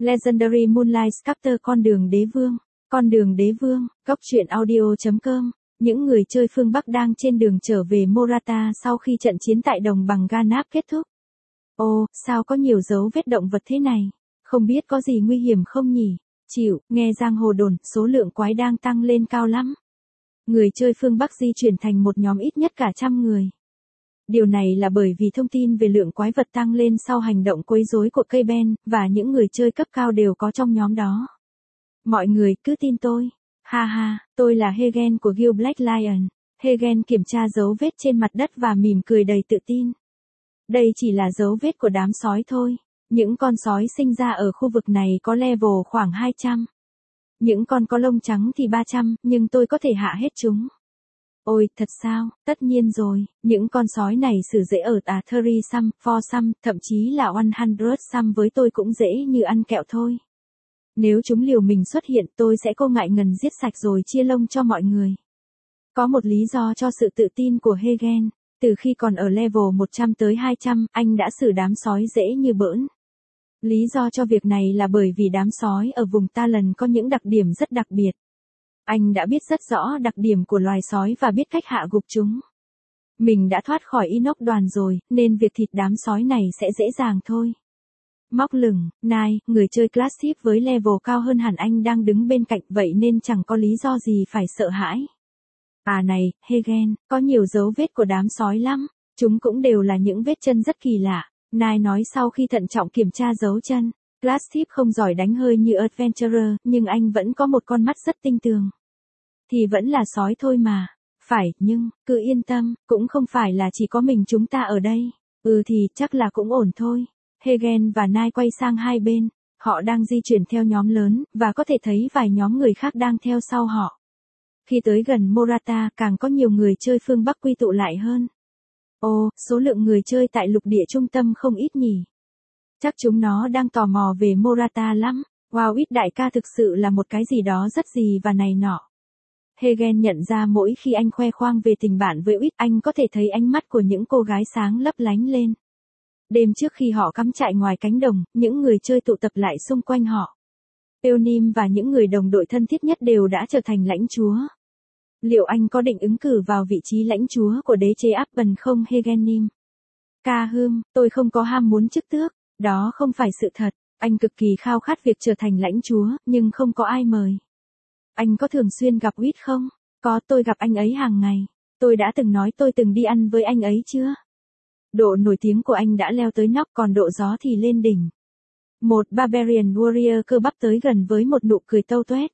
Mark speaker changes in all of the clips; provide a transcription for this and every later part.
Speaker 1: Legendary Moonlight Sculptor con đường đế vương, góc truyện audio.com. Những người chơi phương Bắc đang trên đường trở về Morata sau khi trận chiến tại đồng bằng Ganap kết thúc. Ồ, sao có nhiều dấu vết động vật thế này? Không biết có gì nguy hiểm không nhỉ? Chịu, nghe giang hồ đồn, số lượng quái đang tăng lên cao lắm. Người chơi phương Bắc di chuyển thành một nhóm ít nhất cả 100 người. Điều này là bởi vì thông tin về lượng quái vật tăng lên sau hành động quấy rối của cây Ben, và những người chơi cấp cao đều có trong nhóm đó. Mọi người cứ tin tôi. Ha ha, tôi là Hegen của Guild Black Lion. Hegen kiểm tra dấu vết trên mặt đất và mỉm cười đầy tự tin. Đây chỉ là dấu vết của đám sói thôi. Những con sói sinh ra ở khu vực này có level khoảng 200. Những con có lông trắng thì 300, nhưng tôi có thể hạ hết chúng. Ôi, thật sao? Tất nhiên rồi, những con sói này xử dễ ở 30 sum, 4 sum, thậm chí là 100 sum với tôi cũng dễ như ăn kẹo thôi. Nếu chúng liều mình xuất hiện tôi sẽ không ngại ngần giết sạch rồi chia lông cho mọi người. Có một lý do cho sự tự tin của Hegen. Từ khi còn ở level 100 tới 200, anh đã xử đám sói dễ như bỡn. Lý do cho việc này là bởi vì đám sói ở vùng Talon có những đặc điểm rất đặc biệt. Anh đã biết rất rõ đặc điểm của loài sói và biết cách hạ gục chúng. Mình đã thoát khỏi inox đoàn rồi, nên việc thịt đám sói này sẽ dễ dàng thôi. Móc lửng, Nai, người chơi Classic với level cao hơn hẳn anh đang đứng bên cạnh, vậy nên chẳng có lý do gì phải sợ hãi. À này, Hegen, có nhiều dấu vết của đám sói lắm, chúng cũng đều là những vết chân rất kỳ lạ. Nai nói sau khi thận trọng kiểm tra dấu chân. Classic không giỏi đánh hơi như Adventurer, nhưng anh vẫn có một con mắt rất tinh tường. Thì vẫn là sói thôi mà. Phải, nhưng, cứ yên tâm, cũng không phải là chỉ có mình chúng ta ở đây. Thì chắc là cũng ổn thôi. Hegen và Nai quay sang hai bên. Họ đang di chuyển theo nhóm lớn, và có thể thấy vài nhóm người khác đang theo sau họ. Khi tới gần Morata, càng có nhiều người chơi phương Bắc quy tụ lại hơn. Ồ, số lượng người chơi tại lục địa trung tâm không ít nhỉ. Chắc chúng nó đang tò mò về Morata lắm. Wow, ít đại ca thực sự là một cái gì đó rất gì và này nọ. Hegen nhận ra mỗi khi anh khoe khoang về tình bạn với Uýt, anh có thể thấy ánh mắt của những cô gái sáng lấp lánh lên. Đêm trước khi họ cắm trại ngoài cánh đồng, những người chơi tụ tập lại xung quanh họ. Eonim và những người đồng đội thân thiết nhất đều đã trở thành lãnh chúa. Liệu anh có định ứng cử vào vị trí lãnh chúa của đế chế Appen không Hegenim? Ca hương, tôi không có ham muốn chức tước, đó không phải sự thật. Anh cực kỳ khao khát việc trở thành lãnh chúa, nhưng không có ai mời. Anh có thường xuyên gặp Uýt không? Có, tôi gặp anh ấy hàng ngày. Tôi đã từng nói tôi từng đi ăn với anh ấy chưa? Độ nổi tiếng của anh đã leo tới nóc, còn độ gió thì lên đỉnh. Một Barbarian Warrior cơ bắp tới gần với một nụ cười tâu tuét.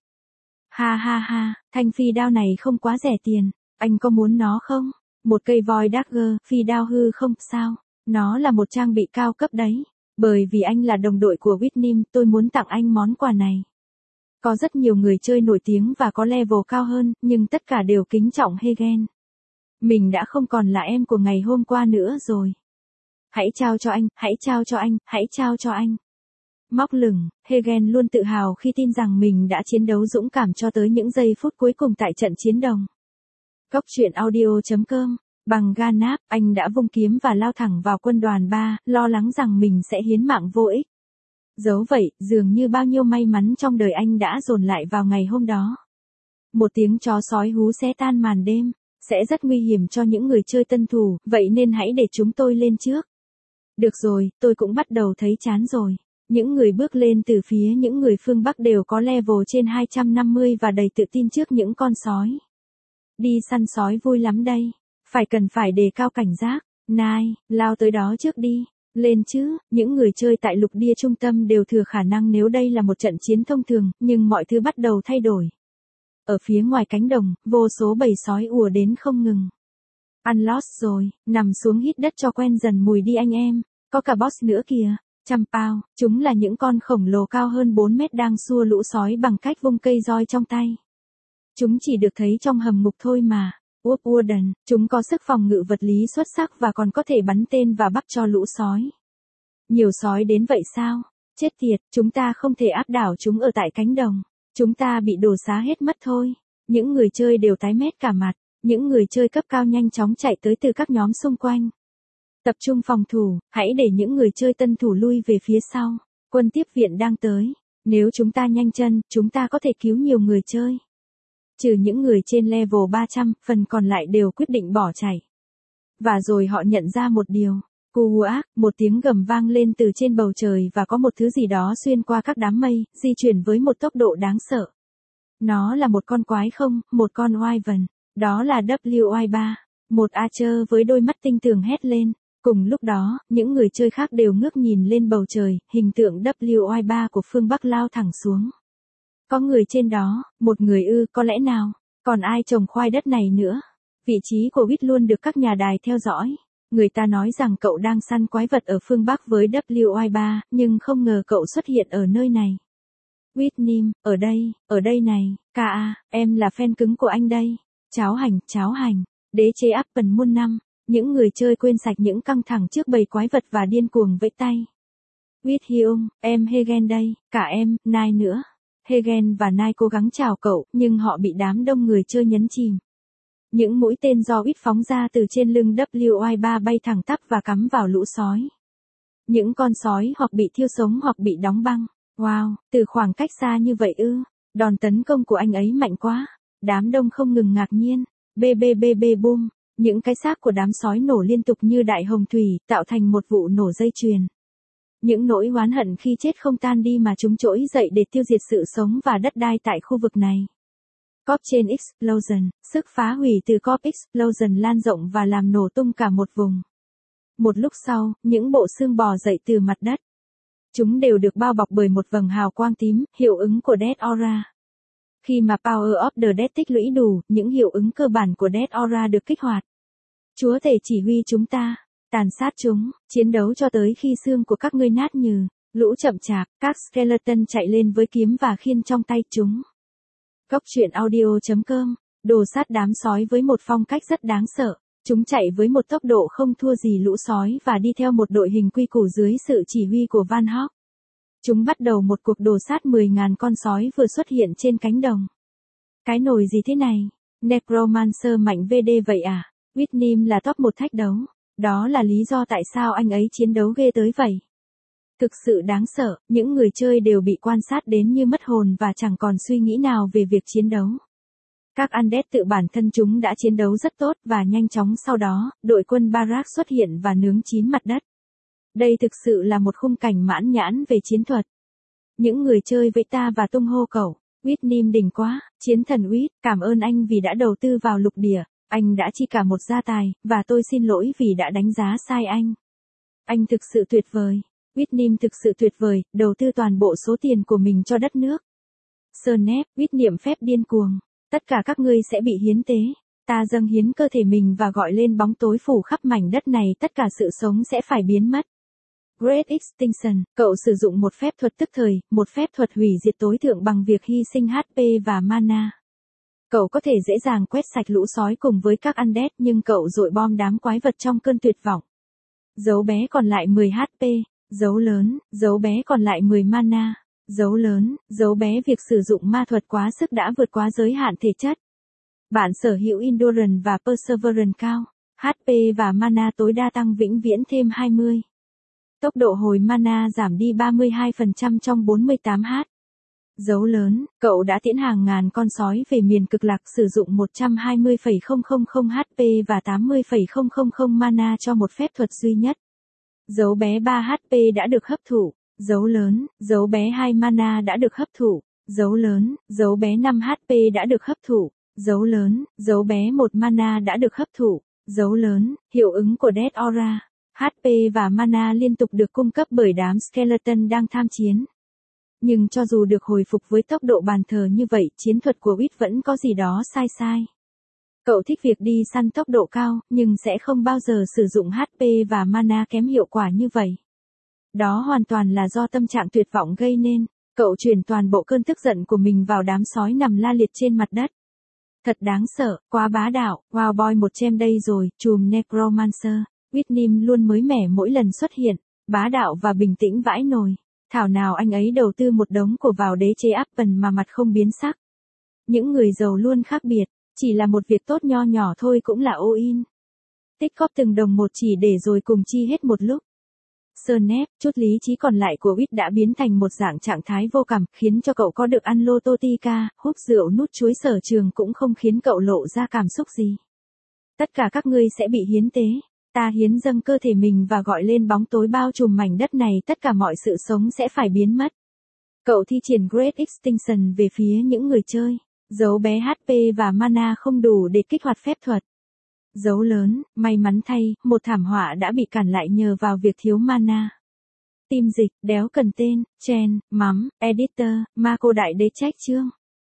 Speaker 1: Ha ha ha, thanh phi đao này không quá rẻ tiền. Anh có muốn nó không? Một cây voi dagger, phi đao hư không? Sao? Nó là một trang bị cao cấp đấy. Bởi vì anh là đồng đội của Whitnim, tôi muốn tặng anh món quà này. Có rất nhiều người chơi nổi tiếng và có level cao hơn, nhưng tất cả đều kính trọng Hegen. Mình đã không còn là em của ngày hôm qua nữa rồi. Hãy trao cho anh, hãy trao cho anh, hãy trao cho anh. Móc lửng, Hegen luôn tự hào khi tin rằng mình đã chiến đấu dũng cảm cho tới những giây phút cuối cùng tại trận chiến đồng. Góc truyện audio.com. Bằng Ganap, anh đã vung kiếm và lao thẳng vào quân đoàn 3, lo lắng rằng mình sẽ hiến mạng vô ích. Dẫu vậy, dường như bao nhiêu may mắn trong đời anh đã dồn lại vào ngày hôm đó. Một tiếng chó sói hú xé tan màn đêm, sẽ rất nguy hiểm cho những người chơi tân thủ, vậy nên hãy để chúng tôi lên trước. Được rồi, tôi cũng bắt đầu thấy chán rồi. Những người bước lên từ phía những người phương Bắc đều có level trên 250 và đầy tự tin trước những con sói. Đi săn sói vui lắm đây. Cần phải đề cao cảnh giác. Nai, lao tới đó trước đi. Lên chứ, những người chơi tại lục địa trung tâm đều thừa khả năng nếu đây là một trận chiến thông thường, nhưng mọi thứ bắt đầu thay đổi. Ở phía ngoài cánh đồng, vô số bầy sói ùa đến không ngừng. Unlost rồi, nằm xuống hít đất cho quen dần mùi đi anh em. Có cả boss nữa kìa. Champao, chúng là những con khổng lồ cao hơn 4 mét đang xua lũ sói bằng cách vung cây roi trong tay. Chúng chỉ được thấy trong hầm ngục thôi mà. Wooden, chúng có sức phòng ngự vật lý xuất sắc và còn có thể bắn tên và bắt cho lũ sói. Nhiều sói đến vậy sao? Chết tiệt, chúng ta không thể áp đảo chúng ở tại cánh đồng. Chúng ta bị đổ xá hết mất thôi. Những người chơi đều tái mét cả mặt. Những người chơi cấp cao nhanh chóng chạy tới từ các nhóm xung quanh. Tập trung phòng thủ, hãy để những người chơi tân thủ lui về phía sau. Quân tiếp viện đang tới. Nếu chúng ta nhanh chân, chúng ta có thể cứu nhiều người chơi. Trừ những người trên level 300, phần còn lại đều quyết định bỏ chạy. Và rồi họ nhận ra một điều. Kuwak, một tiếng gầm vang lên từ trên bầu trời và có một thứ gì đó xuyên qua các đám mây, di chuyển với một tốc độ đáng sợ. Nó là một con quái không, một con Wyvern. Đó là WY3. Một Archer với đôi mắt tinh tường hét lên. Cùng lúc đó, những người chơi khác đều ngước nhìn lên bầu trời, hình tượng WY3 của phương Bắc lao thẳng xuống. Có người trên đó, một người có lẽ nào, còn ai trồng khoai đất này nữa. Vị trí của Wit luôn được các nhà đài theo dõi. Người ta nói rằng cậu đang săn quái vật ở phương Bắc với WY3, nhưng không ngờ cậu xuất hiện ở nơi này. Whitnim, ở đây này, K.A., em là fan cứng của anh đây. Cháo hành, đế chế Apple muôn năm. Những người chơi quên sạch những căng thẳng trước bầy quái vật và điên cuồng vẫy tay. With Hyung, em Hegen đây, cả em, Nai nữa. Hegen và Nai cố gắng chào cậu, nhưng họ bị đám đông người chơi nhấn chìm. Những mũi tên do Wit phóng ra từ trên lưng WY3 bay thẳng tắp và cắm vào lũ sói. Những con sói hoặc bị thiêu sống hoặc bị đóng băng. Wow, từ khoảng cách xa như vậy đòn tấn công của anh ấy mạnh quá. Đám đông không ngừng ngạc nhiên. BBBB boom. Những cái xác của đám sói nổ liên tục như đại hồng thủy, tạo thành một vụ nổ dây chuyền. Những nỗi oán hận khi chết không tan đi mà chúng trỗi dậy để tiêu diệt sự sống và đất đai tại khu vực này. Corp Chain Explosion, sức phá hủy từ Corp Explosion lan rộng và làm nổ tung cả một vùng. Một lúc sau, những bộ xương bò dậy từ mặt đất. Chúng đều được bao bọc bởi một vầng hào quang tím, hiệu ứng của Death Aura. Khi mà Power of the Dead tích lũy đủ, những hiệu ứng cơ bản của Death Aura được kích hoạt. Chúa tể chỉ huy chúng ta, tàn sát chúng, chiến đấu cho tới khi xương của các ngươi nát nhừ, lũ chậm chạp, các skeleton chạy lên với kiếm và khiên trong tay chúng. Góc truyện audio.com, đồ sát đám sói với một phong cách rất đáng sợ. Chúng chạy với một tốc độ không thua gì lũ sói và đi theo một đội hình quy củ dưới sự chỉ huy của Van Hawk. Chúng bắt đầu một cuộc đồ sát 10.000 con sói vừa xuất hiện trên cánh đồng. Cái nồi gì thế này? Necromancer mạnh VD vậy à? Whitnim là top 1 thách đấu. Đó là lý do tại sao anh ấy chiến đấu ghê tới vậy. Thực sự đáng sợ, những người chơi đều bị quan sát đến như mất hồn và chẳng còn suy nghĩ nào về việc chiến đấu. Các undead tự bản thân chúng đã chiến đấu rất tốt và nhanh chóng sau đó, đội quân Barak xuất hiện và nướng chín mặt đất. Đây thực sự là một khung cảnh mãn nhãn về chiến thuật. Những người chơi với ta và tung hô cậu. Whitnim đỉnh quá, chiến thần Whit, cảm ơn anh vì đã đầu tư vào lục địa. Anh đã chi cả một gia tài, và tôi xin lỗi vì đã đánh giá sai anh. Anh thực sự tuyệt vời. Whitnim thực sự tuyệt vời, đầu tư toàn bộ số tiền của mình cho đất nước. Snap, Whit niệm phép điên cuồng. Tất cả các ngươi sẽ bị hiến tế. Ta dâng hiến cơ thể mình và gọi lên bóng tối phủ khắp mảnh đất này, tất cả sự sống sẽ phải biến mất. Great Extinction, cậu sử dụng một phép thuật tức thời, một phép thuật hủy diệt tối thượng bằng việc hy sinh HP và mana. Cậu có thể dễ dàng quét sạch lũ sói cùng với các undead nhưng cậu dội bom đám quái vật trong cơn tuyệt vọng. Dấu bé còn lại 10 HP, dấu lớn, dấu bé còn lại 10 mana, dấu lớn, dấu bé việc sử dụng ma thuật quá sức đã vượt quá giới hạn thể chất. Bạn sở hữu Endurance và Perseverance cao, HP và mana tối đa tăng vĩnh viễn thêm 20. Tốc độ hồi mana giảm đi 32% trong 48h. Dấu lớn, cậu đã tiễn hàng ngàn con sói về miền cực lạc sử dụng 120,000 HP và 80,000 mana cho một phép thuật duy nhất. Dấu bé 3 HP đã được hấp thụ. Dấu lớn, dấu bé 2 mana đã được hấp thụ. Dấu lớn, dấu bé 5 HP đã được hấp thụ. Dấu lớn, dấu bé 1 mana đã được hấp thụ. Dấu lớn, hiệu ứng của Death Aura. HP và mana liên tục được cung cấp bởi đám skeleton đang tham chiến. Nhưng cho dù được hồi phục với tốc độ bàn thờ như vậy, chiến thuật của Whit vẫn có gì đó sai. Cậu thích việc đi săn tốc độ cao, nhưng sẽ không bao giờ sử dụng HP và mana kém hiệu quả như vậy. Đó hoàn toàn là do tâm trạng tuyệt vọng gây nên. Cậu chuyển toàn bộ cơn tức giận của mình vào đám sói nằm la liệt trên mặt đất. Thật đáng sợ, quá bá đạo, wow boy một chem đây rồi, chùm Necromancer. Whitnim luôn mới mẻ mỗi lần xuất hiện, bá đạo và bình tĩnh vãi nồi. Thảo nào anh ấy đầu tư một đống của vào đế chế Apple mà mặt không biến sắc. Những người giàu luôn khác biệt, chỉ là một việc tốt nho nhỏ thôi cũng là all in. Tích góp từng đồng một chỉ để rồi cùng chi hết một lúc. Snap, chút lý trí còn lại của Whit đã biến thành một dạng trạng thái vô cảm, khiến cho cậu có được ăn lô tô Tika, húp rượu nút chuối sở trường cũng không khiến cậu lộ ra cảm xúc gì. Tất cả các ngươi sẽ bị hiến tế. Ta hiến dâng cơ thể mình và gọi lên bóng tối bao trùm mảnh đất này, tất cả mọi sự sống sẽ phải biến mất. Cậu thi triển Great Extinction về phía những người chơi. Dấu bé HP và mana không đủ để kích hoạt phép thuật. Dấu lớn, may mắn thay, một thảm họa đã bị cản lại nhờ vào việc thiếu mana. Team dịch, đéo cần tên, Chen, Mắm, Editor, Marco đại đế trách chương.